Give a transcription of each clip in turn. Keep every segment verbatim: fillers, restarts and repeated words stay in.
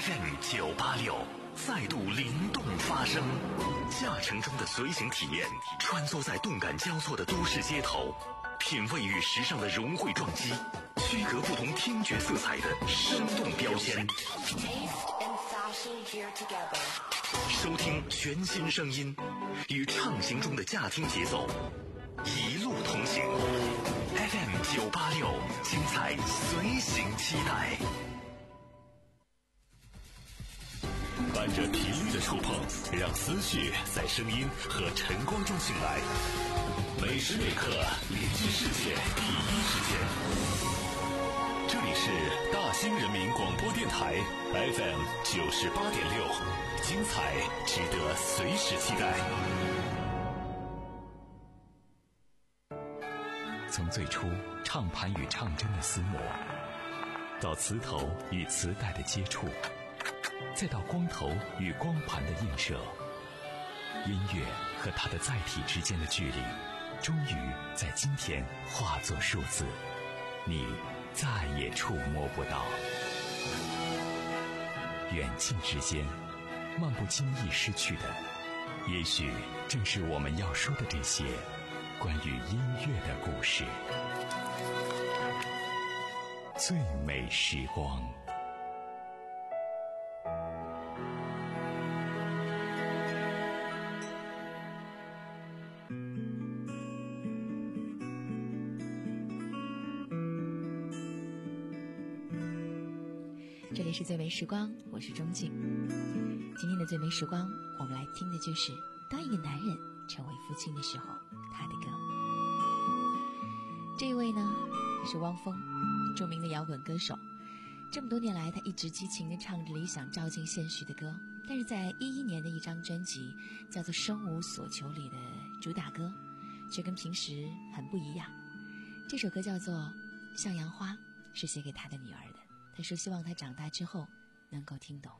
F M 九八六再度灵动发声，驾乘中的随行体验，穿梭在动感交错的都市街头，品味与时尚的融汇撞击，区隔不同听觉色彩的生动标签。收听全新声音，与畅行中的驾听节奏，一路同行。F M 九八六，精彩随行期待。伴着频率的触碰，让思绪在声音和晨光中醒来。每时每刻连接世界第一时间。这里是大兴人民广播电台 F M 九十八点六，精彩值得随时期待。从最初唱盘与唱针的厮磨，到磁头与磁带的接触，再到光头与光盘的映射，音乐和它的载体之间的距离，终于在今天化作数字，你再也触摸不到。远近之间，漫不经意失去的，也许正是我们要说的这些关于音乐的故事。最美时光。 这里是最美时光，我是钟静。今天的最美时光，我们来听的就是当一个男人成为父亲的时候他的歌。这一位呢是汪峰，著名的摇滚歌手。这么多年来，他一直激情地唱着理想照进现实的歌，但是在一一年的一张专辑叫做《生无所求》里的主打歌却跟平时很不一样。这首歌叫做《向阳花》，是写给他的女儿的。他说希望他长大之后能够听懂。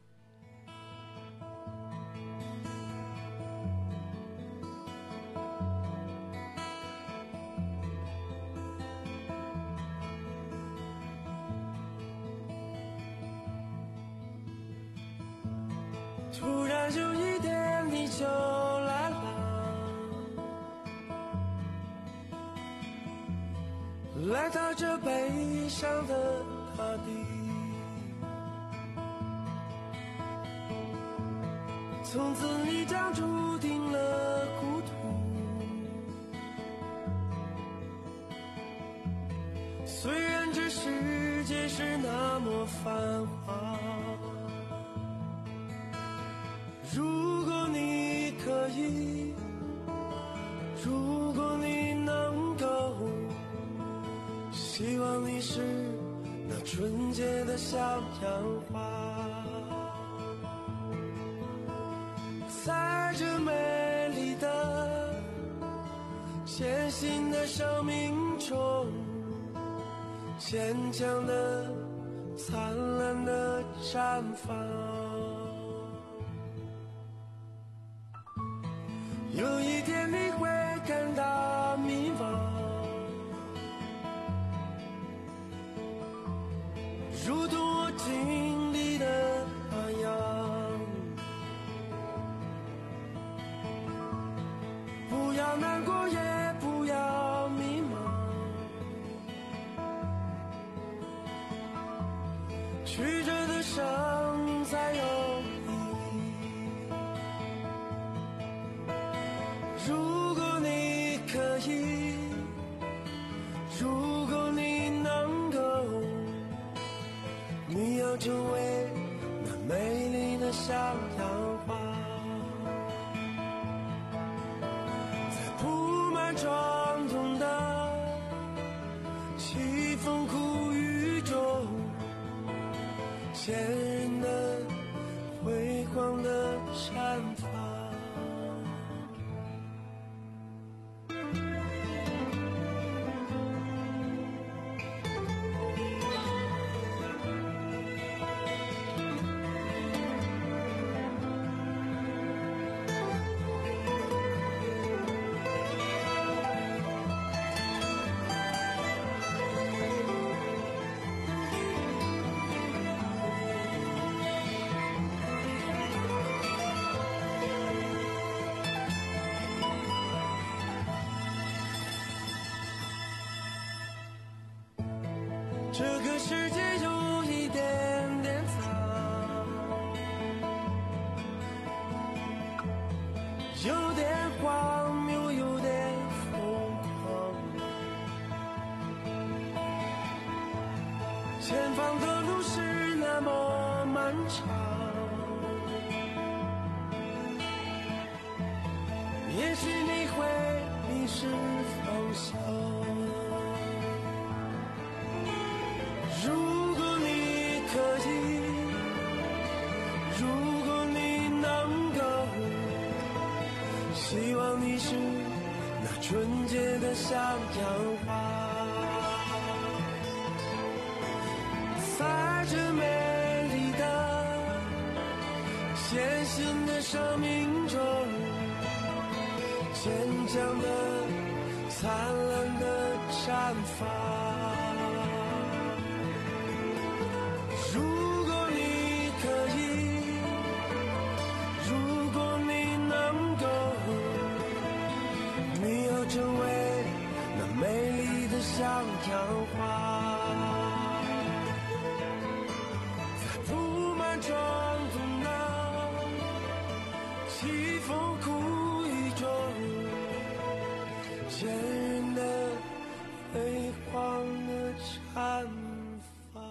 突然有一天你就来了，来到这悲伤的大地，从此你将注定了孤独。虽然这世界是那么繁华，如果你可以，如果你能够，希望你是那纯洁的向阳花，在这美丽的艰辛的生命中，坚强的灿烂的绽放。有一天你会感到迷茫，如同我经历的那样。不要难过，也不要迷茫，曲折的生命才有意义。如果你可以，如果你能够，你要成为那美丽的向阳花，在铺满伤痛的凄风苦雨中，鲜艳的辉煌的绽放。 的世界有一点点脏，有点荒谬，有点疯狂。前方的路是那么漫长，也许你会迷失方向。如果你可以，如果你能够，希望你是那纯洁的像样花，在这美丽的艰辛的生命中，坚强的灿烂的绽放。如果你可以，如果你能够，你要成为那美丽的像样花，在布满庄重的凄风苦雨中，坚韧的辉煌的绽放。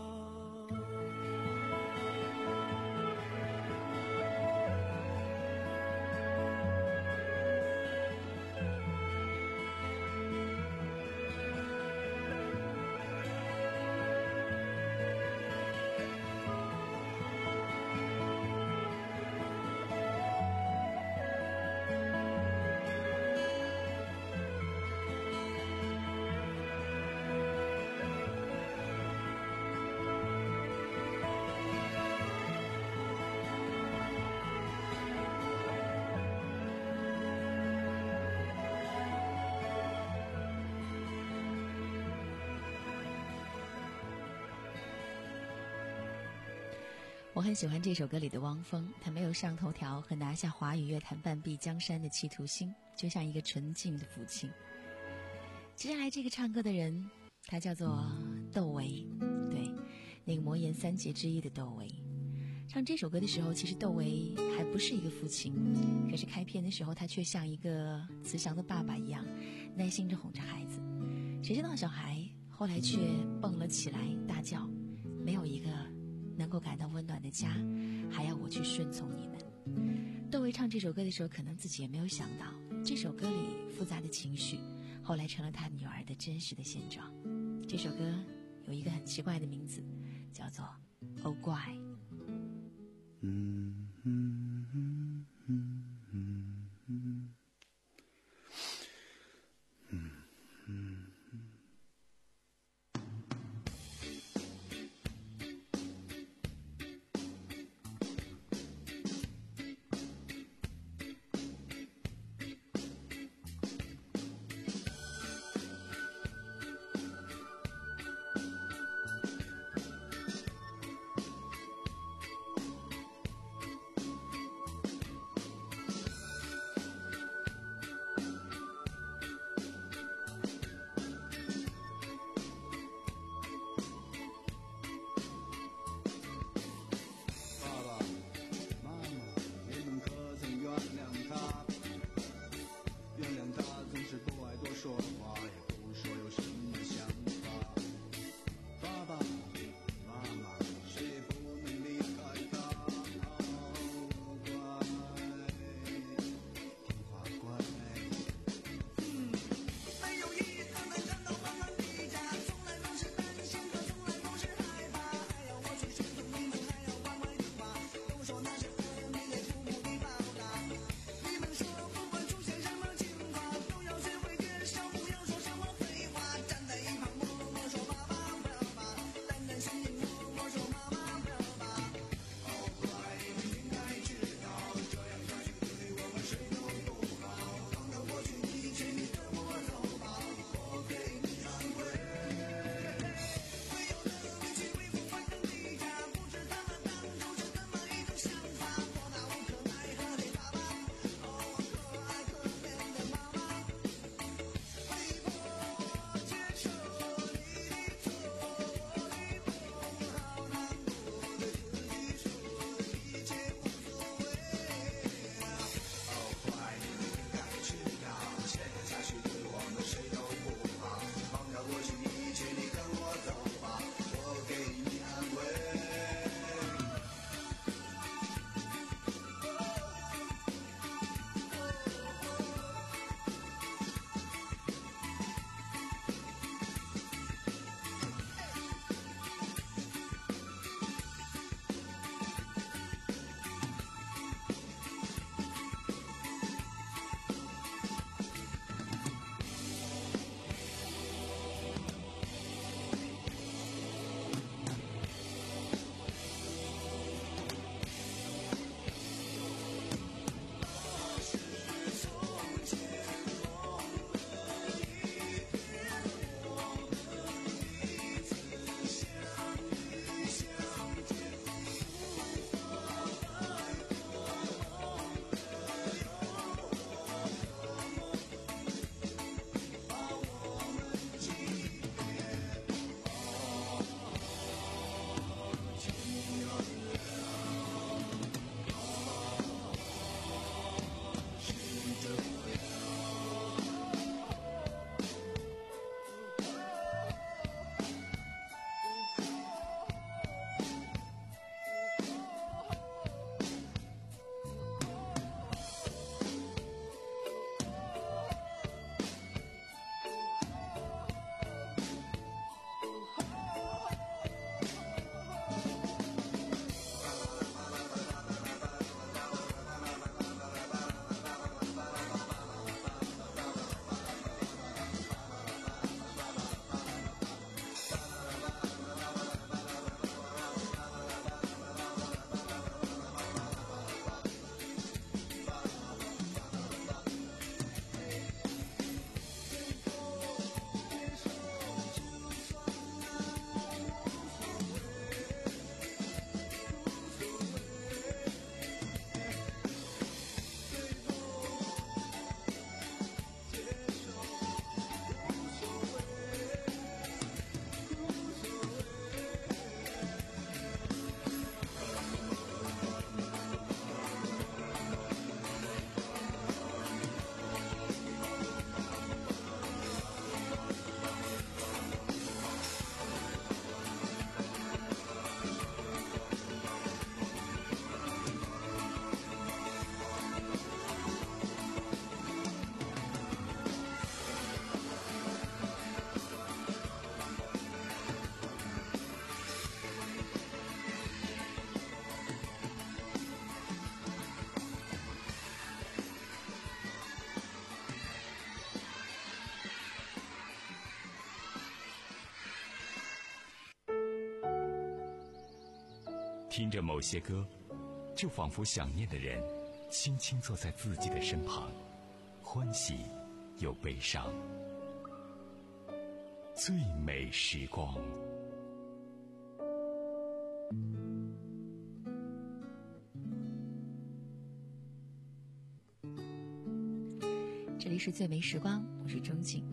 我很喜欢这首歌里的汪峰，他没有上头条和拿下华语乐坛半壁江山的企图心，就像一个纯净的父亲。接下来这个唱歌的人，他叫做窦唯，对，那个魔岩三杰之一的窦唯。唱这首歌的时候，其实窦唯还不是一个父亲，可是开篇的时候，他却像一个慈祥的爸爸一样，耐心地哄着孩子。谁知道小孩后来却蹦了起来，大叫：“没有一个能够感到温暖的家，还要我去顺从你们。”窦唯唱这首歌的时候，可能自己也没有想到，这首歌里复杂的情绪，后来成了他女儿的真实的现状。这首歌有一个很奇怪的名字，叫做《哦乖》。 嗯嗯嗯嗯嗯嗯嗯嗯。 听着某些歌，就仿佛想念的人轻轻坐在自己的身旁，欢喜又悲伤。最美时光。 这里是最美时光，我是钟静。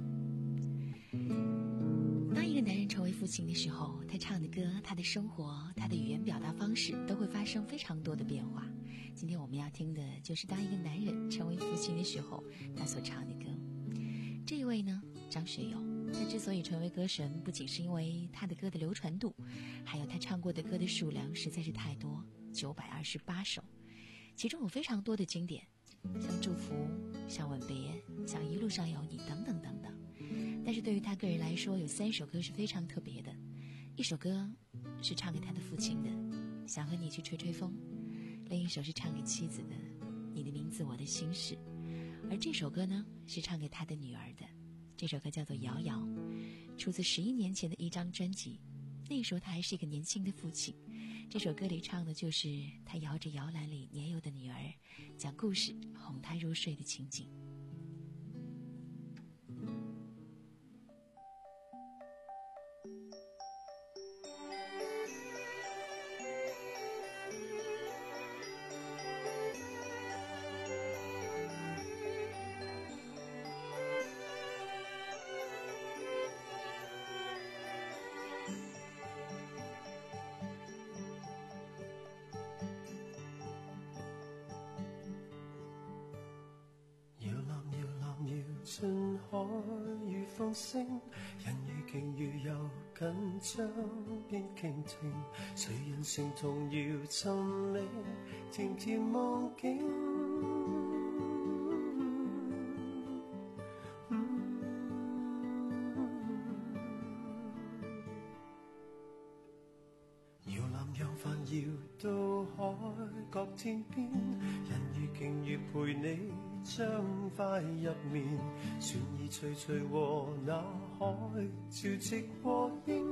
当一个男人成为父亲的时候，他唱的歌，他的生活，他的语言表达方式都会发生非常多的变化。今天我们要听的就是当一个男人成为父亲的时候，他所唱的歌。这一位呢，张学友，他之所以成为歌神，不仅是因为他的歌的流传度，还有他唱过的歌的数量实在是太多，九百二十八首，其中有非常多的经典，像祝福，像吻别，像一路上有你等等等等。但是对于他个人来说，有三首歌是非常特别的。一首歌是唱给他的父亲的，想和你去吹吹风；另一首是唱给妻子的，你的名字我的心事；而这首歌呢，是唱给他的女儿的。这首歌叫做摇摇，出自十一年前的一张专辑。那时候他还是一个年轻的父亲。这首歌里唱的就是他摇着摇篮里年幼的女儿，讲故事哄她入睡的情景。 進海與風聲，人如鯨魚遊緊江邊傾聽，誰人成童謠尋覓甜甜夢境。搖籃揚帆搖到海角天邊，人如鯨魚陪你將快入眠，船兒徐徐和那海潮汐和應，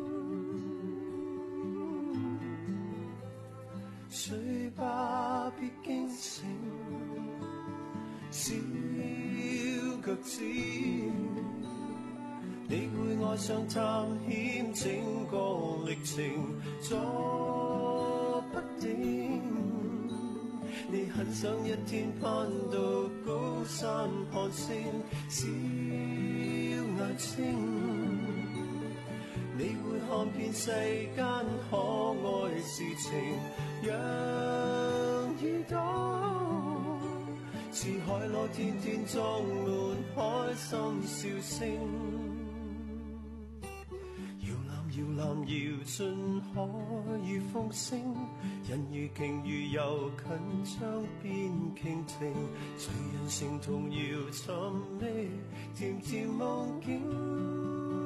睡吧別驚醒，小腳趾，你會愛上探險整個歷程，坐不定。你很想一天攀到高山看星，小眼睛，你會看遍世間可愛事情，讓耳朵似海螺天天裝滿開心笑聲。搖籃搖進海與風聲，人如鯨魚遊近江邊傾聽，誰人成童謠尋覓甜甜夢境。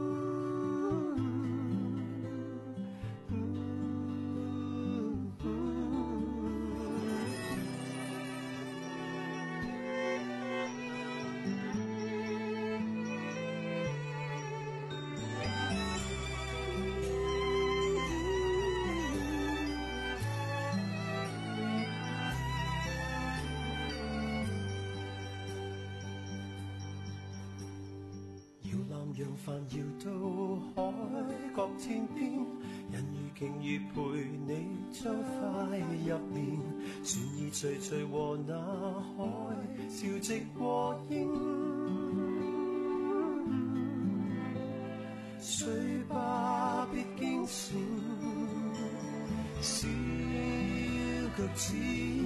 揚帆搖到海角天邊，人如鯨魚陪你將快入眠，船兒徐徐和那海潮汐和應，睡吧別驚醒，小腳趾，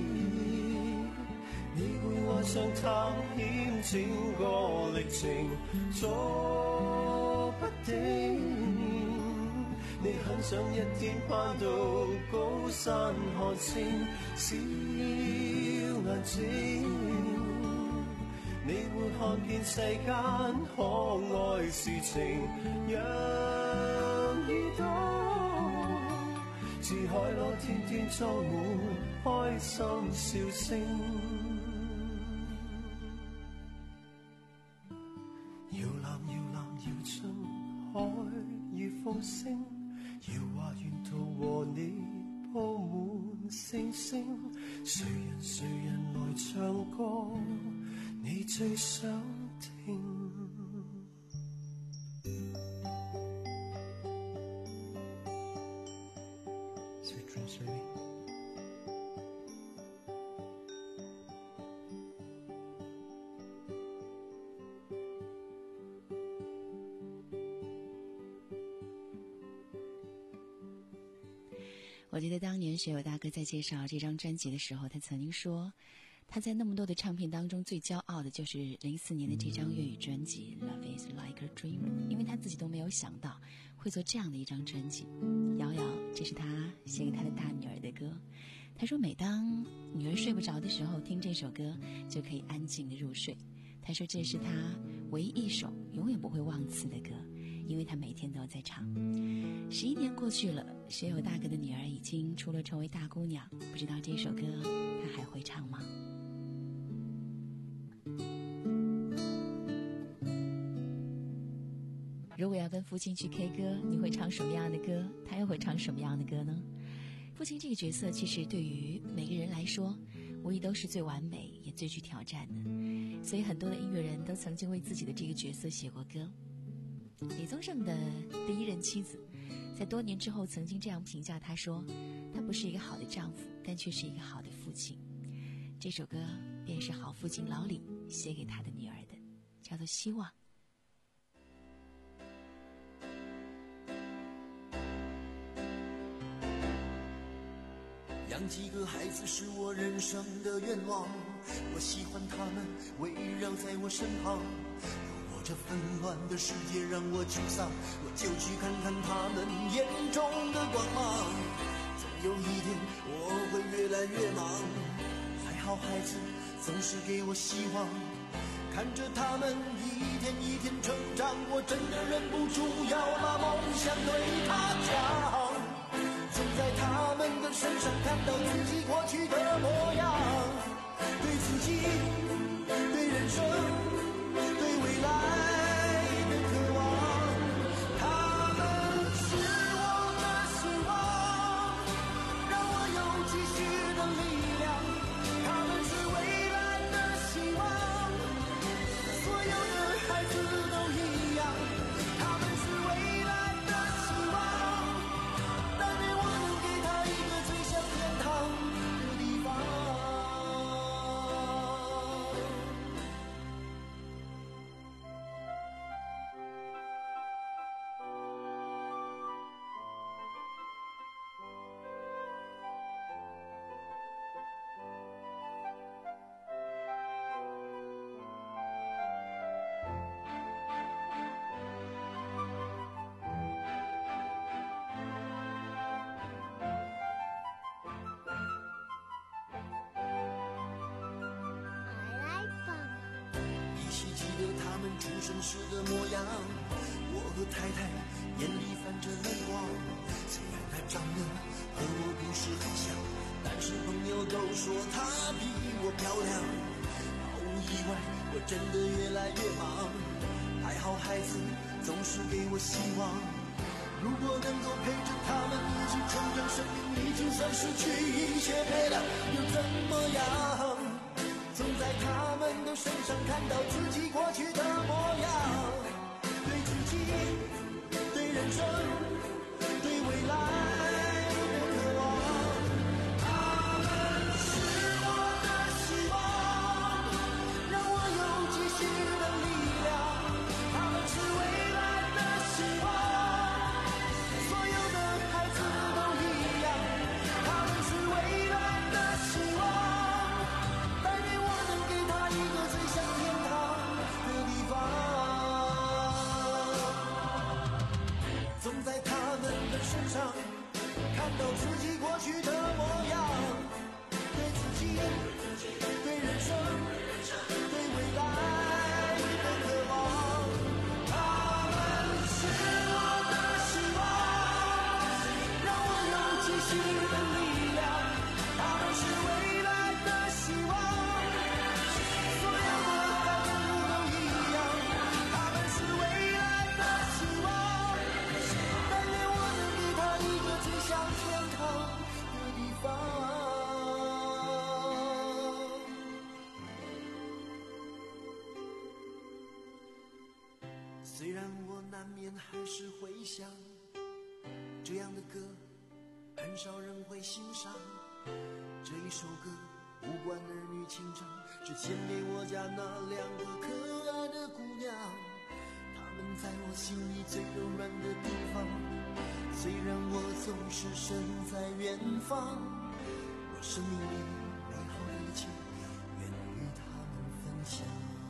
你會愛上探險整個歷程，坐不定。你很想一天攀到高山看星，小眼睛，你會看遍世間可愛事情，讓耳朵似海螺天天裝滿開心笑聲。搖籃搖籃搖進海與風聲，遙話沿途和你布滿星星，誰人誰人來唱歌，你最想聽。 我记得当年学友大哥在介绍这张专辑的时候，他曾经说他在那么多的唱片当中最骄傲的就是零四年的这张粤语专辑 Love is like a dream， 因为他自己都没有想到会做这样的一张专辑。瑶瑶，这是他写给他的大女儿的歌。他说每当女儿睡不着的时候听这首歌就可以安静的入睡。他说这是他唯一一首永远不会忘词的歌，因为他每天都在唱。十一年过去了，学友大哥的女儿已经除了成为大姑娘，不知道这首歌她还会唱吗？如果要跟父亲去 K 歌，你会唱什么样的歌？他又会唱什么样的歌呢？父亲这个角色其实对于每个人来说无疑都是最完美也最具挑战的，所以很多的音乐人都曾经为自己的这个角色写过歌。李宗盛的第一任妻子在多年之后曾经这样评价他说，他不是一个好的丈夫，但却是一个好的父亲。这首歌便是好父亲老李写给他的女儿的，叫做希望。 养几个孩子是我人生的愿望，我喜欢他们围绕在我身旁。如果这纷乱的世界让我沮丧，我就去看看他们眼中的光芒。总有一天我会越来越忙，还好孩子总是给我希望，看着他们一天一天成长，我真的忍不住要把梦想对他讲。总在他们的身上看到自己过去的模样，对自己，对人生，对未来的渴望。他们是我的希望，让我有继续的力量。他们是未来的希望，所有的孩子都一样。他们是未来的希望，出生时的模样，我和太太眼里泛着泪光。虽然她长得和我不是很像，但是朋友都说她比我漂亮。毫无意外，我真的越来越忙，还好孩子总是给我希望。如果能够陪着他们一起成长，生命里就算失去一切陪伴又怎么样？总在他们的身上看到自己过去的模样，对自己，对人生，对未来的渴望。他们是我的希望，让我有继续的力量。他们是未来的希望，所有的孩子都一样。他们是未来的希望，总在他们的身上年还是会想，这样的歌很少人会欣赏。这一首歌无关儿女情长，只献给我家那两个可爱的姑娘，她们在我心里最柔软的地方。虽然我总是身在远方，我生命里美好的一切愿与她们分享。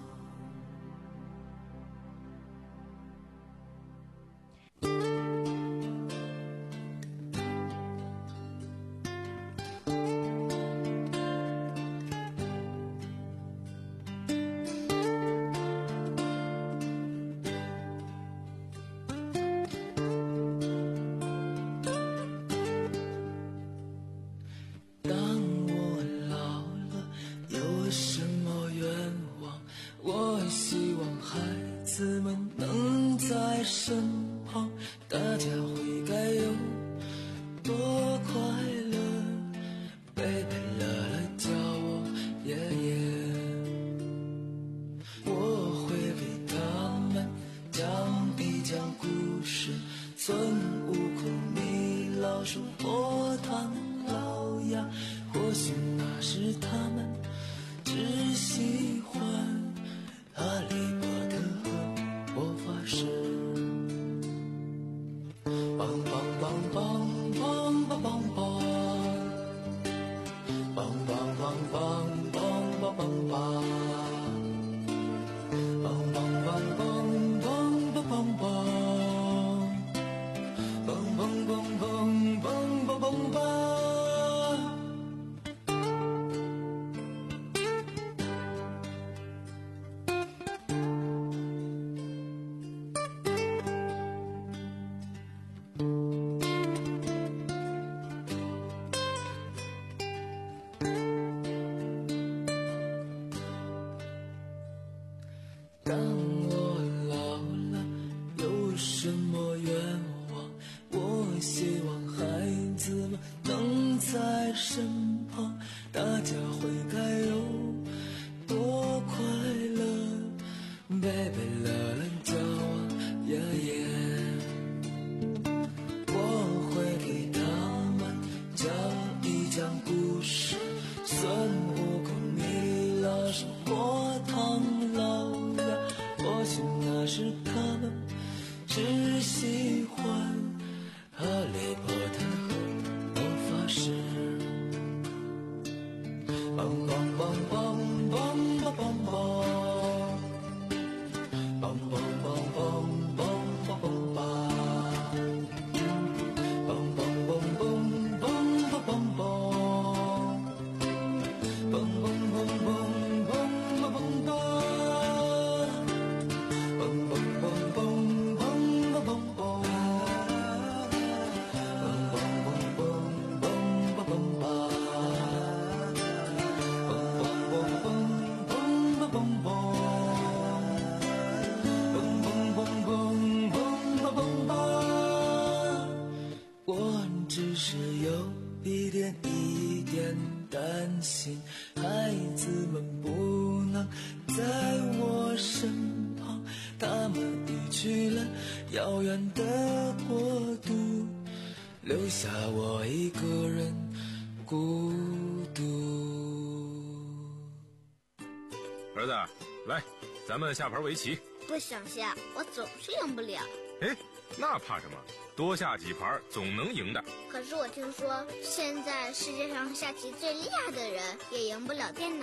儿子，来，咱们下盘围棋。 不想下，我总是赢不了。 哎，那怕什么？多下几盘总能赢的。 可是我听说，现在世界上下棋最厉害的人也赢不了电脑。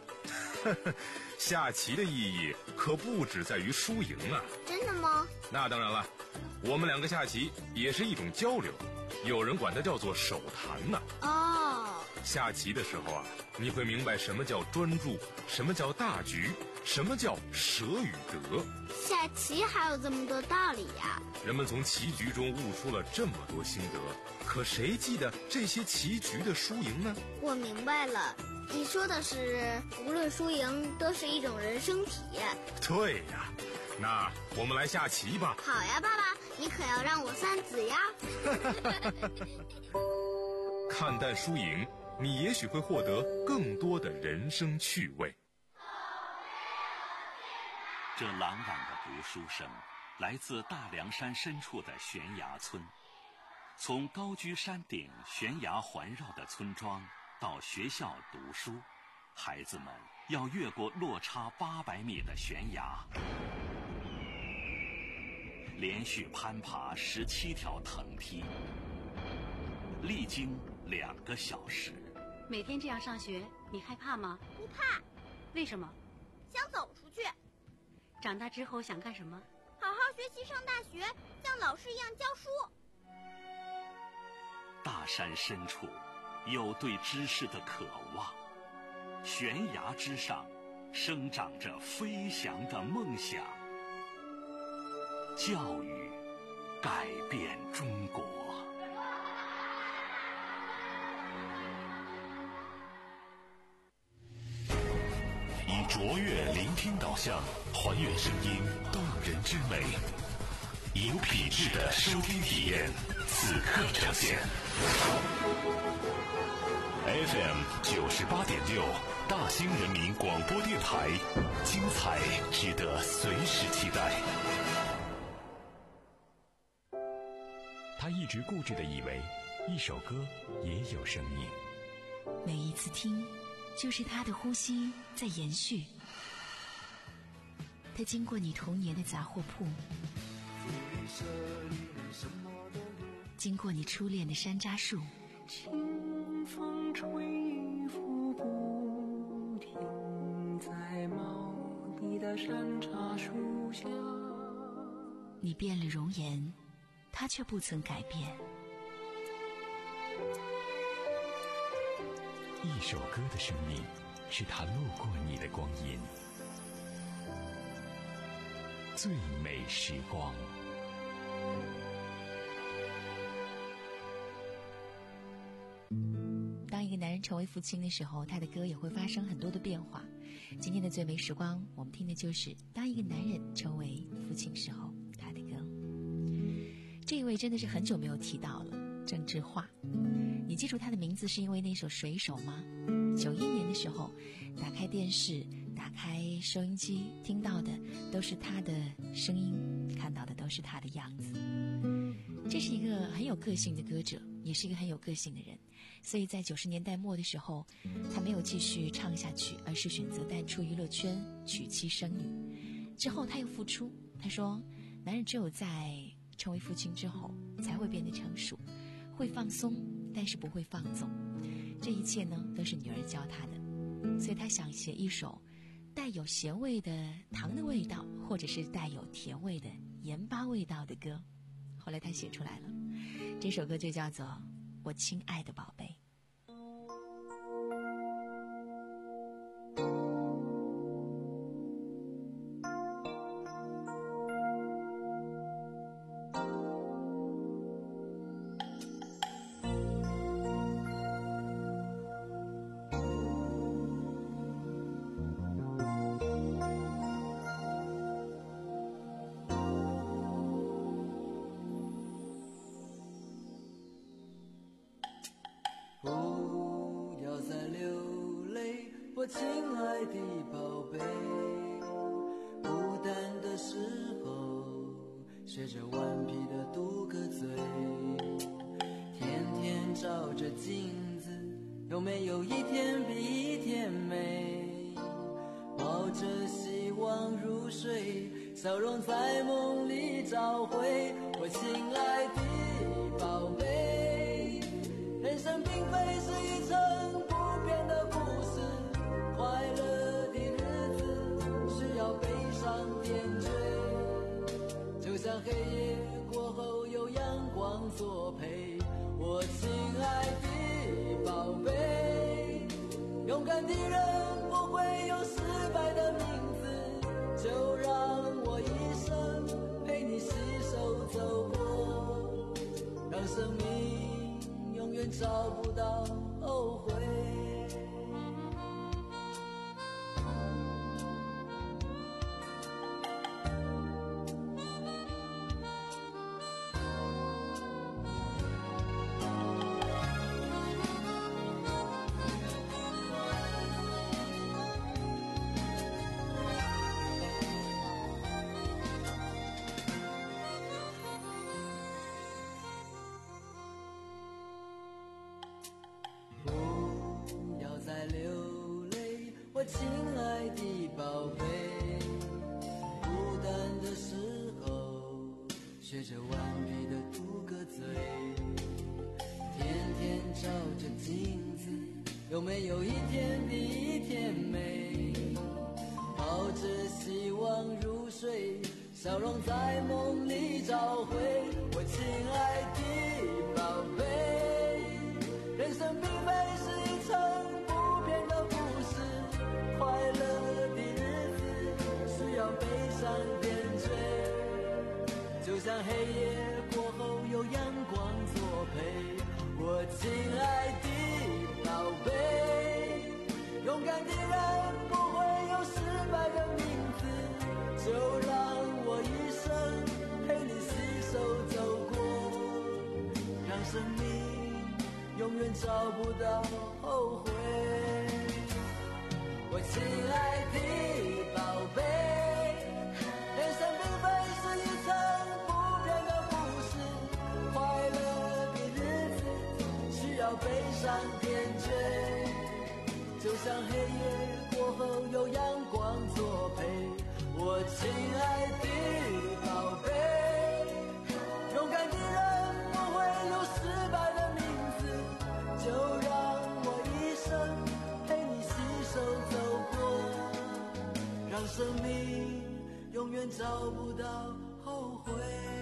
下棋的意义可不只在于输赢啊。 真的吗？ 那当然了，我们两个下棋也是一种交流，有人管它叫做手谈呢。 哦， 下棋的时候啊，你会明白什么叫专注，什么叫大局，什么叫舍与得。 下棋还有这么多道理呀！ 人们从棋局中悟出了这么多心得，可谁记得这些棋局的输赢呢？ 我明白了，你说的是无论输赢都是一种人生体验。 对呀，那我们来下棋吧。 好呀，爸爸，你可要让我算子呀。 看淡输赢，你也许会获得更多的人生趣味。 这朗朗的读书声， 来自大凉山深处的悬崖村。从高居山顶、悬崖环绕的村庄到学校读书，孩子们要越过落差八百米的悬崖，连续攀爬十七条藤梯，历经两个小时。 每天这样上学，你害怕吗？ 不怕。 为什么？ 想走出去。 长大之后想干什么？ 好好学习，上大学，像老师一样教书。 大山深处有对知识的渴望，悬崖之上生长着飞翔的梦想。教育改变中国。 以卓越聆听导向，还原声音动人之美，有品质的收听体验，此刻呈现。F M 九十八点六，大兴人民广播电台，精彩值得随时期待。 他一直固执地以为，一首歌也有生命。 每一次听，就是他的呼吸在延续。他经过你童年的杂货铺，经过你初恋的山楂树， 清风吹拂不停，在茂密的山茶树下。 你变了容颜，他却不曾改变。 一首歌的生命，是他路过你的光阴。最美时光。 当一个男人成为父亲的时候，他的歌也会发生很多的变化。今天的最美时光，我们听的就是当一个男人成为父亲时候他的歌。这一位真的是很久没有提到了，郑智化。你记住他的名字是因为那首《水手》吗？九一年的时候，打开电视，打开收音机，听到的都是他的声音，看到的都是他的样子。这是一个很有个性的歌者，也是一个很有个性的人，所以在九十年代末的时候，他没有继续唱下去，而是选择淡出娱乐圈，娶妻生女。之后他又复出，他说男人只有在成为父亲之后才会变得成熟，会放松，但是不会放纵。这一切呢，都是女儿教他的，所以他想写一首带有咸味的糖的味道，或者是带有甜味的盐巴味道的歌。后来他写出来了，这首歌就叫做《我亲爱的宝贝》。 我亲爱的宝贝，孤单的时候学着顽皮的嘟个嘴，天天照着镜子，有没有一天比一天美？抱着希望入睡，笑容在梦里找回。我亲爱的宝贝，人生并非是一场不变的故事，快乐的日子需要悲伤点缀，就像黑夜过后有阳光作陪。我亲爱的宝贝，勇敢的人不会有失败的名字，就让我一生陪你携手走过，让生命永远找不到后悔。 亲爱的宝贝，孤单的时候学着顽皮的嘟个嘴，天天照着镜子，有没有一天比一天美？抱着希望入睡，笑容在梦里找回。我亲爱的宝贝，人生并非是一场不变的故事，快乐的日子需要悲伤点缀，就像黑夜过后有阳光作陪。我亲爱的宝贝，勇敢的人不会有失败的名字，就让我一生陪你携手走过，让生命永远找不到后悔。我亲爱的宝贝，人生并非是一场不变的故事，快乐的日子需要悲伤点缀，就像黑夜过后有阳光作陪。我亲爱的宝贝，勇敢的人不会有失败的名字，就让我一生陪你携手走过，让生命永远找不到后悔。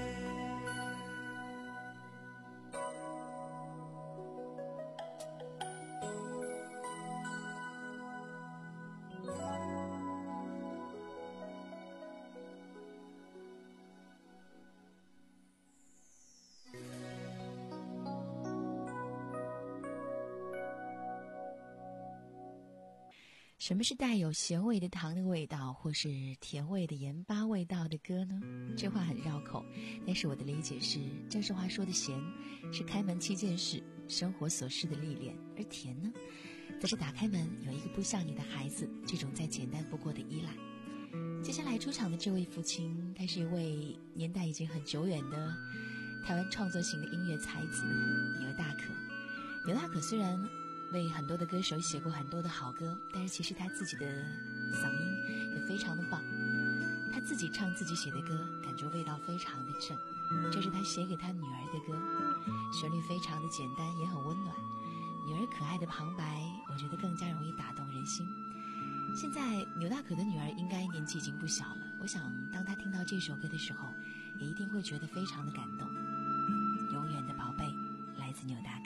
什么是带有咸味的糖的味道，或是甜味的盐巴味道的歌呢？这话很绕口，但是我的理解是，郑世华说的咸是开门七件事，生活琐事的历练，而甜呢，则是打开门有一个不像你的孩子，这种再简单不过的依赖。接下来出场的这位父亲，他是一位年代已经很久远的台湾创作型的音乐才子牛大可。牛大可虽然为很多的歌手写过很多的好歌，但是其实他自己的嗓音也非常的棒，他自己唱自己写的歌，感觉味道非常的正。这是他写给他女儿的歌，旋律非常的简单，也很温暖，女儿可爱的旁白我觉得更加容易打动人心。现在牛大可的女儿应该年纪已经不小了，我想当她听到这首歌的时候，也一定会觉得非常的感动。永远的宝贝，来自牛大可。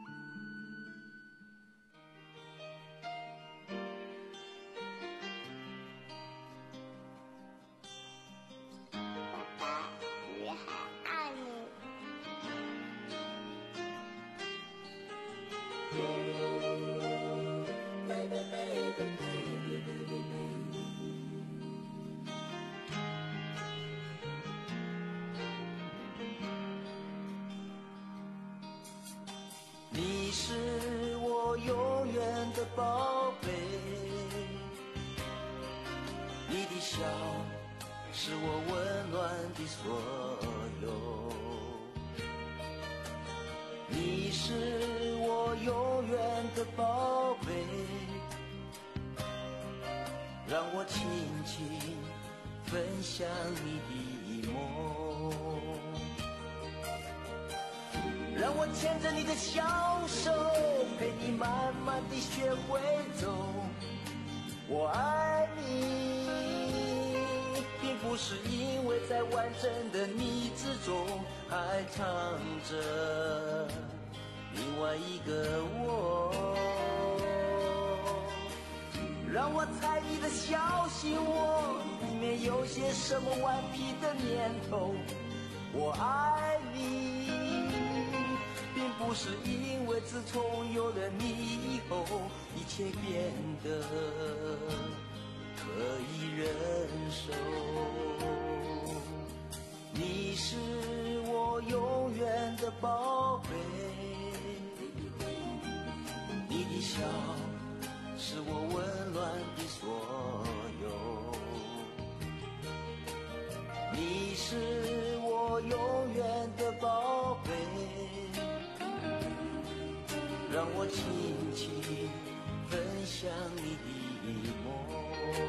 你是我永远的宝贝，你的笑是我温暖的所有，你是我永远的宝贝，让我轻轻分享你的梦，让我牵着你的小手，陪你慢慢地学会走。我爱你，并不是因为在完整的你之中还藏着另外一个我，让我猜你的小心窝里面有些什么顽皮的念头。我爱你，并不是因为自从有了你以后，一切变得可以忍受。你是我永远的宝贝，你的笑是我温暖的所有，你是我永远的宝贝，让我轻轻分享你的梦。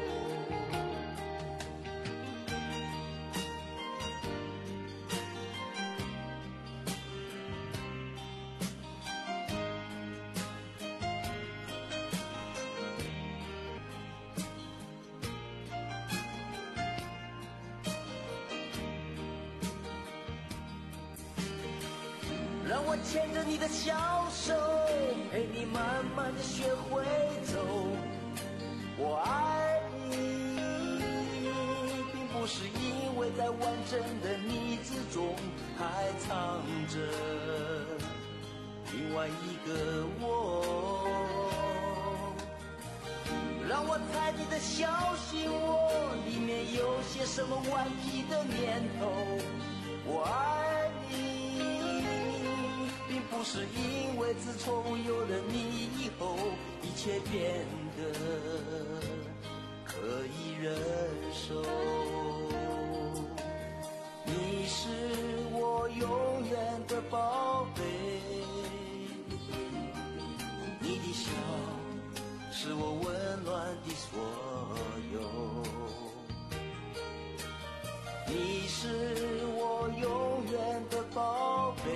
让我牵着你的小手，陪你慢慢的学会走。我爱你，并不是因为在完整的你之中还藏着另外一个我。让我猜你的小心窝里面有些什么顽皮的念头。我爱你，不是因为自从有了你以后，一切变得可以忍受。你是我永远的宝贝，你的笑是我温暖的所有。你是我永远的宝贝，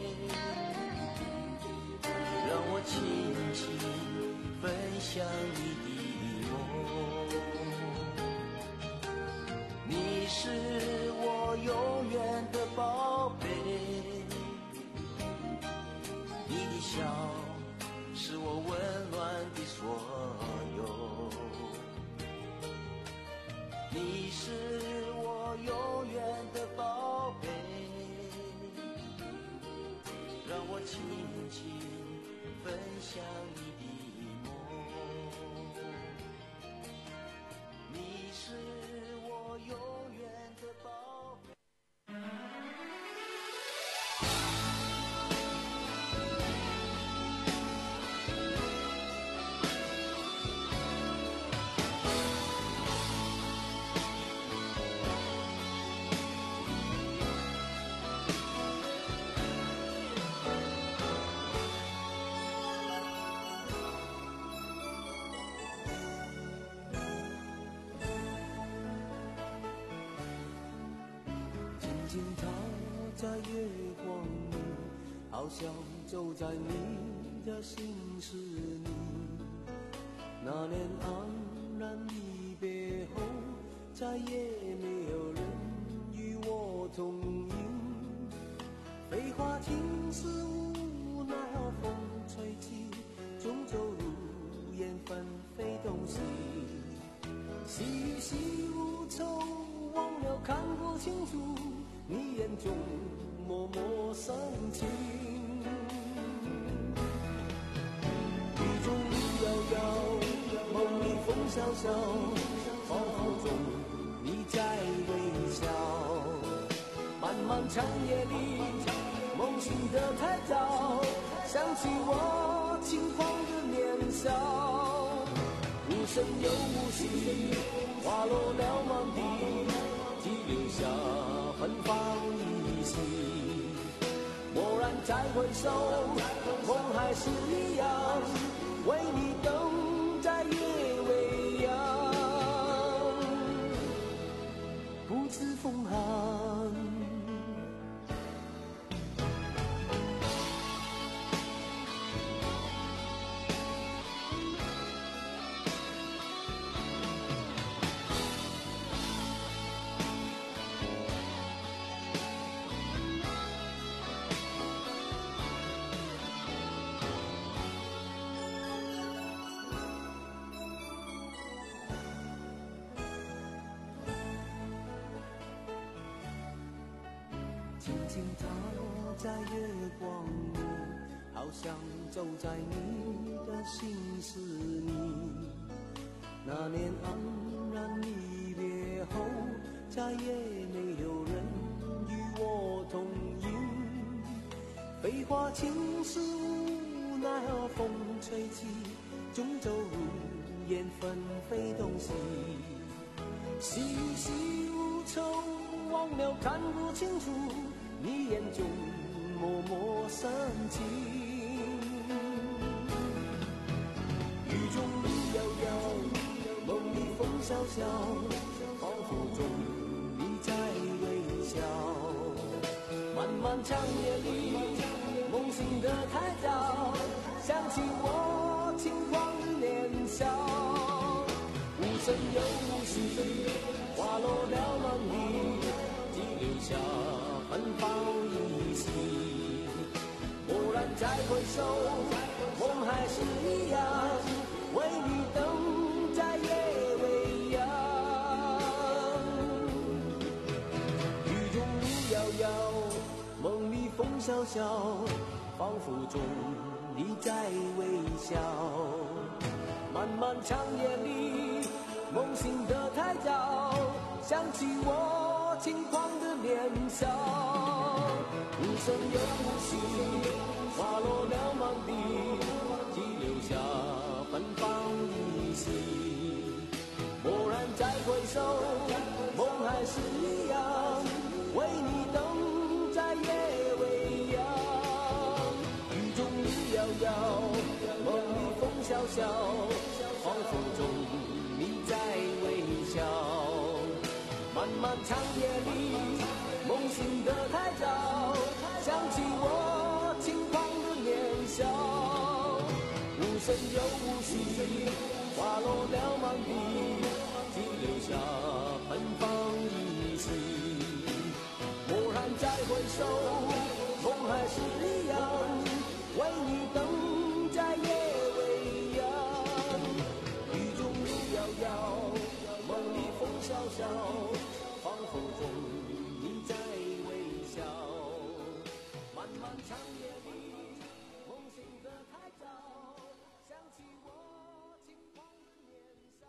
让我轻轻分享你的梦。你是我永远的宝贝，你的笑是我温暖的所有。你是我永远的宝贝，让我轻轻分享你的梦。你是我永远的宝贝。静踏在月光里，好像走在你的心事里。那年黯然离别后，再也没有人与我同饮。飞花尽是无奈何风吹起，终究如烟纷飞东西。细雨细无愁，忘了看不清楚你眼中默默深情。雨中路遥遥，梦里风萧萧，恍惚中你在微笑。漫漫长夜里，梦醒得太早，想起我轻狂的年少。无声又无息，花落了满地，只留下芬芳依稀。蓦然再回首，梦还是一样，为你等在夜未央，不知风寒。静静踏在月光里，好像走在你的心事里。那年黯然离别后，再也没有人与我同饮。飞花尽是无奈何风吹起，终究如烟纷飞东西。细雨细无愁，忘了看不清楚你眼中默默深情。雨中笑，仿佛中你在微笑。漫漫长夜里，梦醒的太早，想起我轻狂的年少。无声又无息，花落了梦里，只留下芬芳依稀。蓦然再回首，梦还是一样，为你等在夜未央。雨中路遥遥，梦里风萧萧，仿佛中你在微笑。漫漫长夜里，梦醒得太早，想起我轻狂的年少。无声又无息，花落了满地，只留下芬芳依稀。蓦然再回首，梦还是一样，为你等在夜未央。雨中路遥遥，梦里风萧萧，仿佛中你在微笑。漫漫长夜里，梦醒得太早，想起我轻狂的年少。无声又无息，花落了满地，只留下芬芳依稀。蓦然再回首，梦还是一样，为你等在夜未央。雨中路遥遥，梦里风萧萧，仿佛中你在微笑。漫漫长夜里，梦醒得太早，想起我轻狂的年少。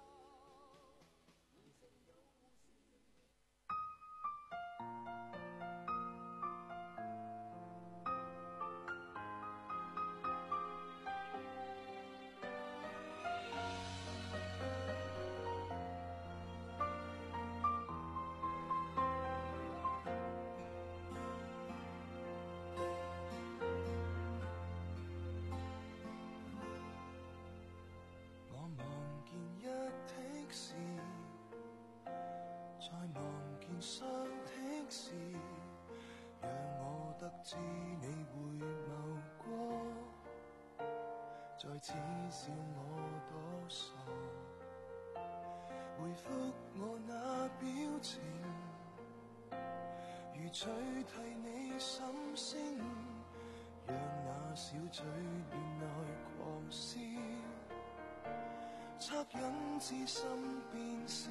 再望見雙的事，讓我得知你回眸過，再恥笑我多傻，回覆我那表情，如取替你心聲，讓那小嘴臉內狂笑，惻隱之心變小。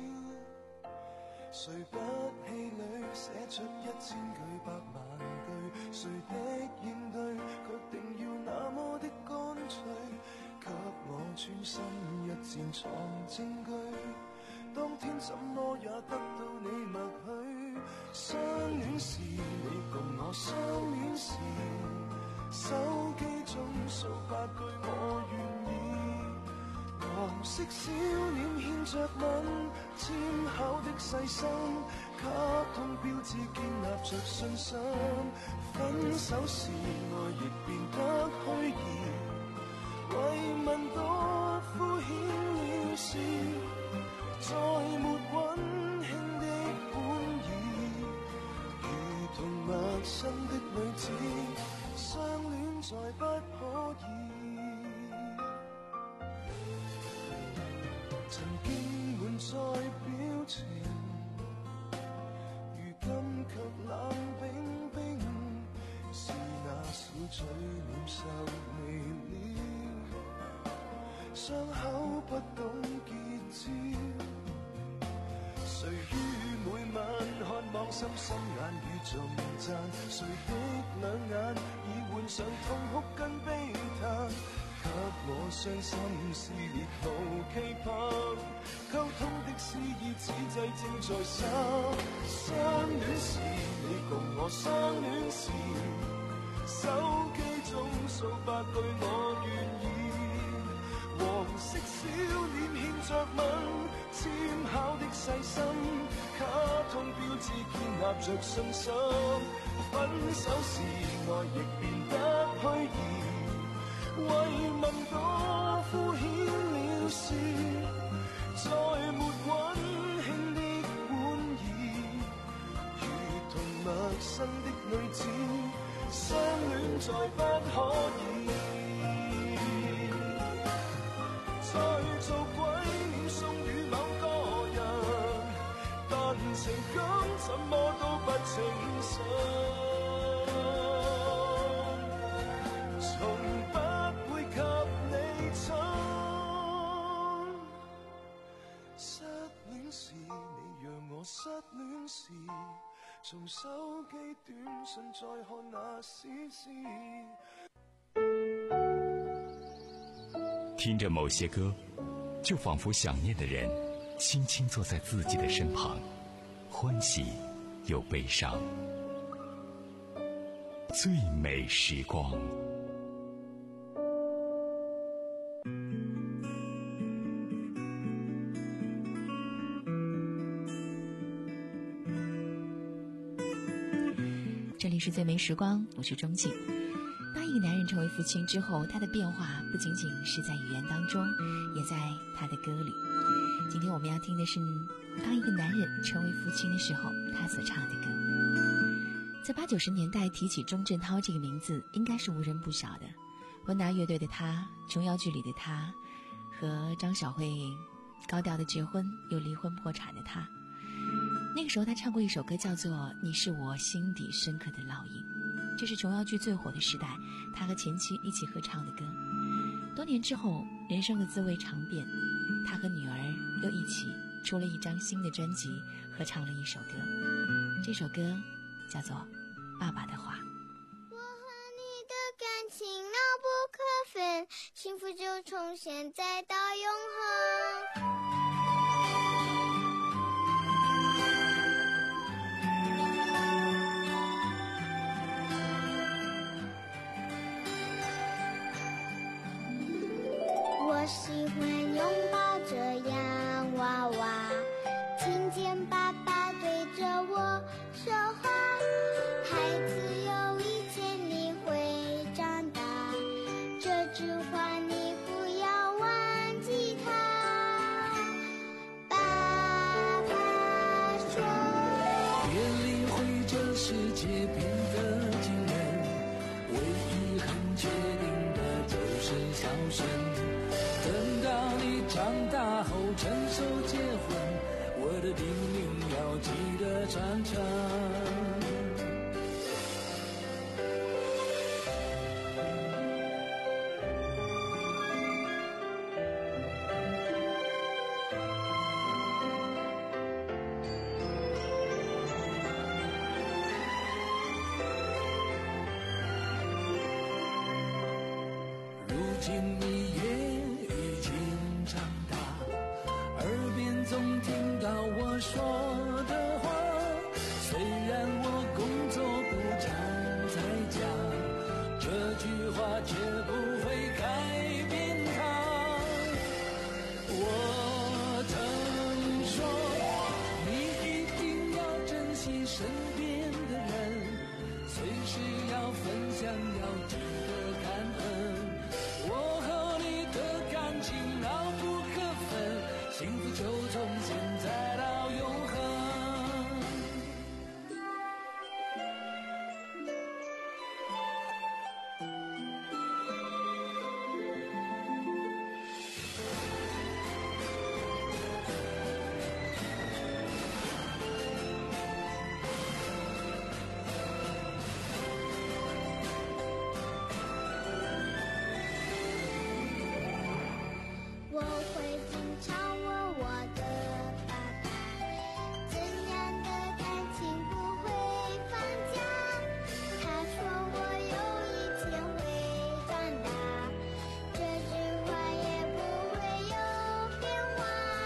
誰不氣餒寫出一千句百萬句，誰的應對確定要那麼的乾脆，給我專心一箭藏證據，當天怎麼也得到你默許。相戀時你共我相戀時，手機中數百句我願意，黃色小臉牽着吻，簽口的細心，卡通標誌建立着信心。分手時愛亦變得虛擬，慰問多敷衍了事，再沒溫馨的本意，如同陌生的女子，相戀再不可以。曾經滿載表情，如今卻冷冰冰，是那小嘴臉受未了，傷口不懂結焦。誰於每晚看望心心眼與重讚，誰的兩眼已換上痛哭跟悲嘆，給我傷心撕裂無期盼，溝通的詩意此際正在生。相戀時你共我相戀時，手機中數百句我願意，黃色小臉牽着吻，簽考的細心，卡通標誌建立着信心。分手時愛亦變得虛擬，慰問多敷衍了事，再沒溫在不可以再做鬼臉送予某個人，但情感怎麼都不清醒，從不會給你親。失戀時你讓我失戀時，從手機短信再看那絲絲。 聽着某些歌，就仿佛想念的人輕輕坐在自己的身旁，歡喜又悲傷。最美時光。 这里是最美时光，我是钟静。当一个男人成为父亲之后，他的变化不仅仅是在语言当中，也在他的歌里。今天我们要听的是当一个男人成为父亲的时候，他所唱的歌。在八九十年代提起钟镇涛这个名字，应该是无人不晓的。温拿乐队的他，琼瑶剧里的他，和张小慧高调的结婚又离婚破产的他。那个时候他唱过一首歌叫做《你是我心底深刻的烙印》，这是琼瑶剧最火的时代他和前妻一起合唱的歌。多年之后，人生的滋味常变，他和女儿又一起出了一张新的专辑，合唱了一首歌。这首歌叫做《爸爸的话》。 我和你的感情牢不可分，幸福就从现在到永恒。我喜欢拥抱着洋娃娃，听见爸爸对着我说话，孩子有一天你会长大，这句话你不要忘记它。爸爸说， 别理会这世界变得惊人，唯一很确定的就是孝顺。等到你长大后成熟结婚，我的叮咛要记得传承。如今你也已经长大，耳边总听到我说的话，虽然我工作不常在家，这句话绝不会改变它。我曾说你一定要珍惜身边的人，随时要分享，要记得感恩。我和你的感情牢不可分，幸福就从现在到永恒。 我会经常问我的爸爸，怎样的感情不会放假？他说我有一天会长大，这句话也不会有变化。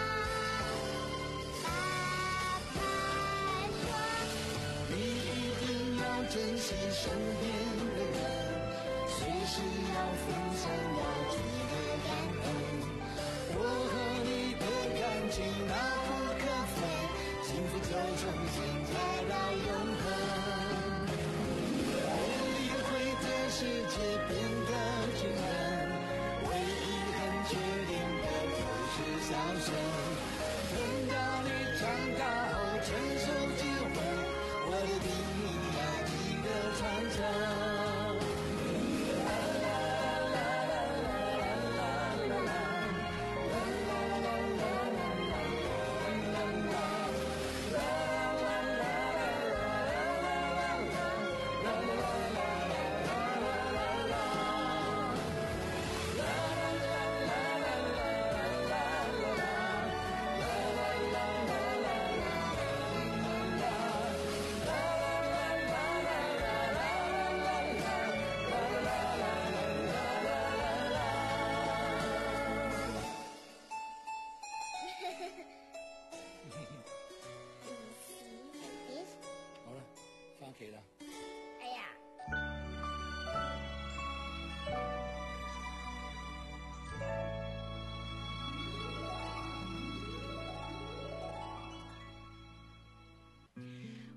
爸爸说， 你一定要珍惜身边的人，随时要分享，要记得感恩。我和你的感情牢不可分，幸福就从现在到永恒。别理会这世界变得惊人，唯一很确定的就是孝顺。等到你长大后成熟结婚，我的叮咛要记得传承。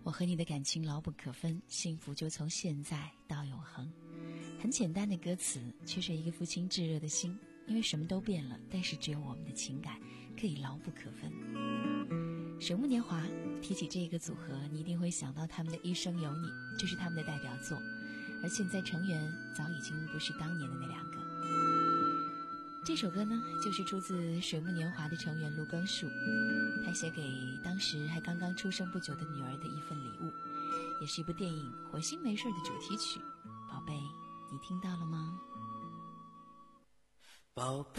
我和你的感情牢不可分，幸福就从现在到永恒。很简单的歌词，却是一个父亲炙热的心。因为什么都变了，但是只有我们的情感可以牢不可分。水木年华，提起这个组合，你一定会想到他们的一生有你，这是他们的代表作。而现在成员早已经不是当年的那两个。这首歌呢，就是出自水木年华的成员卢庚戍，他写给当时还刚刚出生不久的女儿的一份礼物，也是一部电影《火星没事》的主题曲。宝贝，你听到了吗？ 宝贝，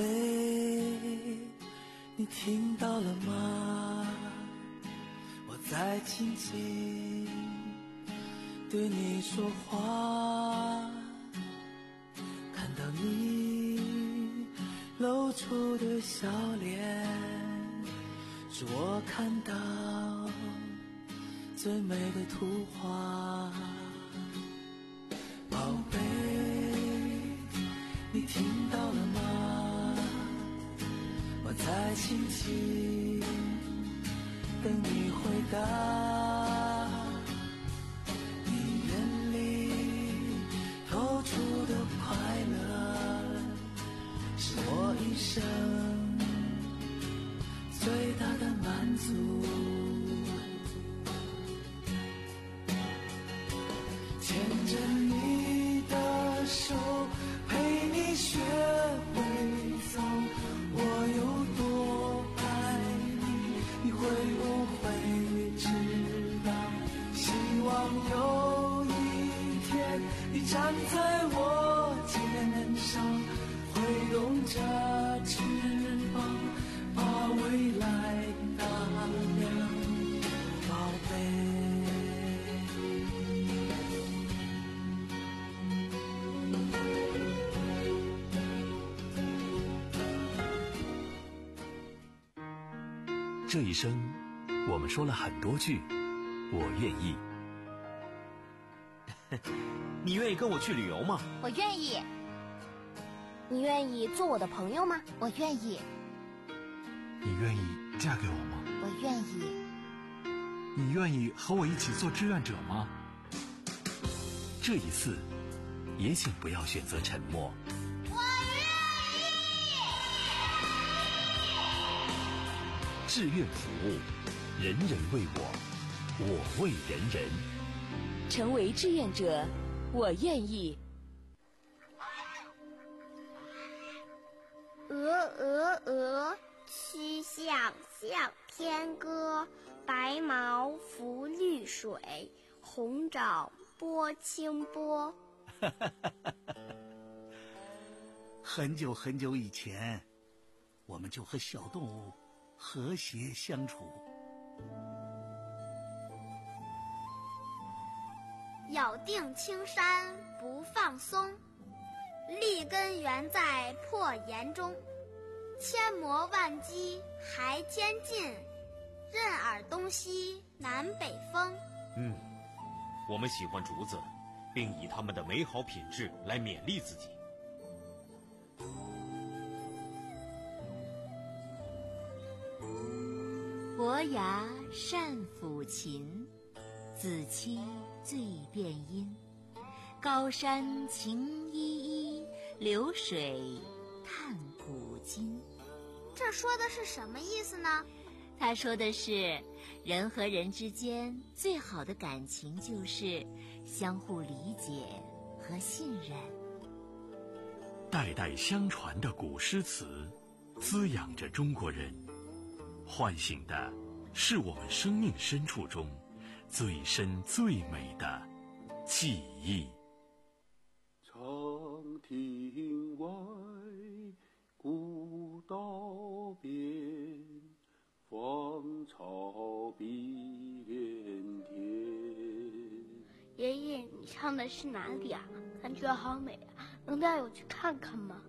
你听到了吗？我在轻轻对你说话，看到你露出的笑脸，是我看到最美的图画。宝贝，你听到了吗？我在轻轻等你回答，你眼里透出的快乐，是我一生最大的满足。牵着你的手，陪你学会走，我有多爱你，你会不会知道？希望有一天你站在我肩上，挥动着翅膀，把未来打量。宝贝， 这一生，我们说了很多句我愿意。 你愿意跟我去旅游吗？ 我愿意。你愿意做我的朋友吗？我愿意。 你愿意嫁给我吗？ 我愿意。 你愿意和我一起做志愿者吗？ 这一次，也请不要选择沉默。志愿服务，人人为我，我为人人。 成为志愿者，我愿意。 鹅鹅鹅，曲项向天歌。白毛浮绿水，红掌拨清波。 很久很久以前，我们就和小动物和谐相处。 咬定青山不放松，立根原在破岩中。千磨万击还天进，任尔东西南北风。 嗯，我们喜欢竹子，并以它们的美好品质来勉励自己。 伯牙善抚琴，子期最辨音。高山晴依依，流水叹古今。 这说的是什么意思呢？ 他说的是，人和人之间最好的感情就是相互理解和信任。 代代相传的古诗词，滋养着中国人，唤醒的是我们生命深处中最深最美的记忆。 长亭外，古道边，芳草碧连天。 爷爷，你唱的是哪里啊？感觉好美啊，能带我去看看吗？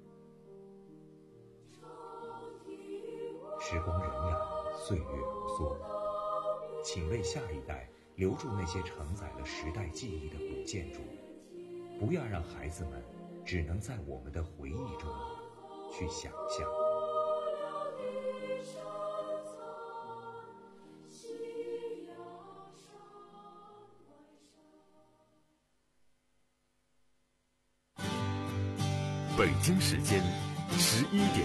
时光荏苒，岁月如梭，请为下一代留住那些承载了时代记忆的古建筑，不要让孩子们只能在我们的回忆中去想象。 京时间十一点。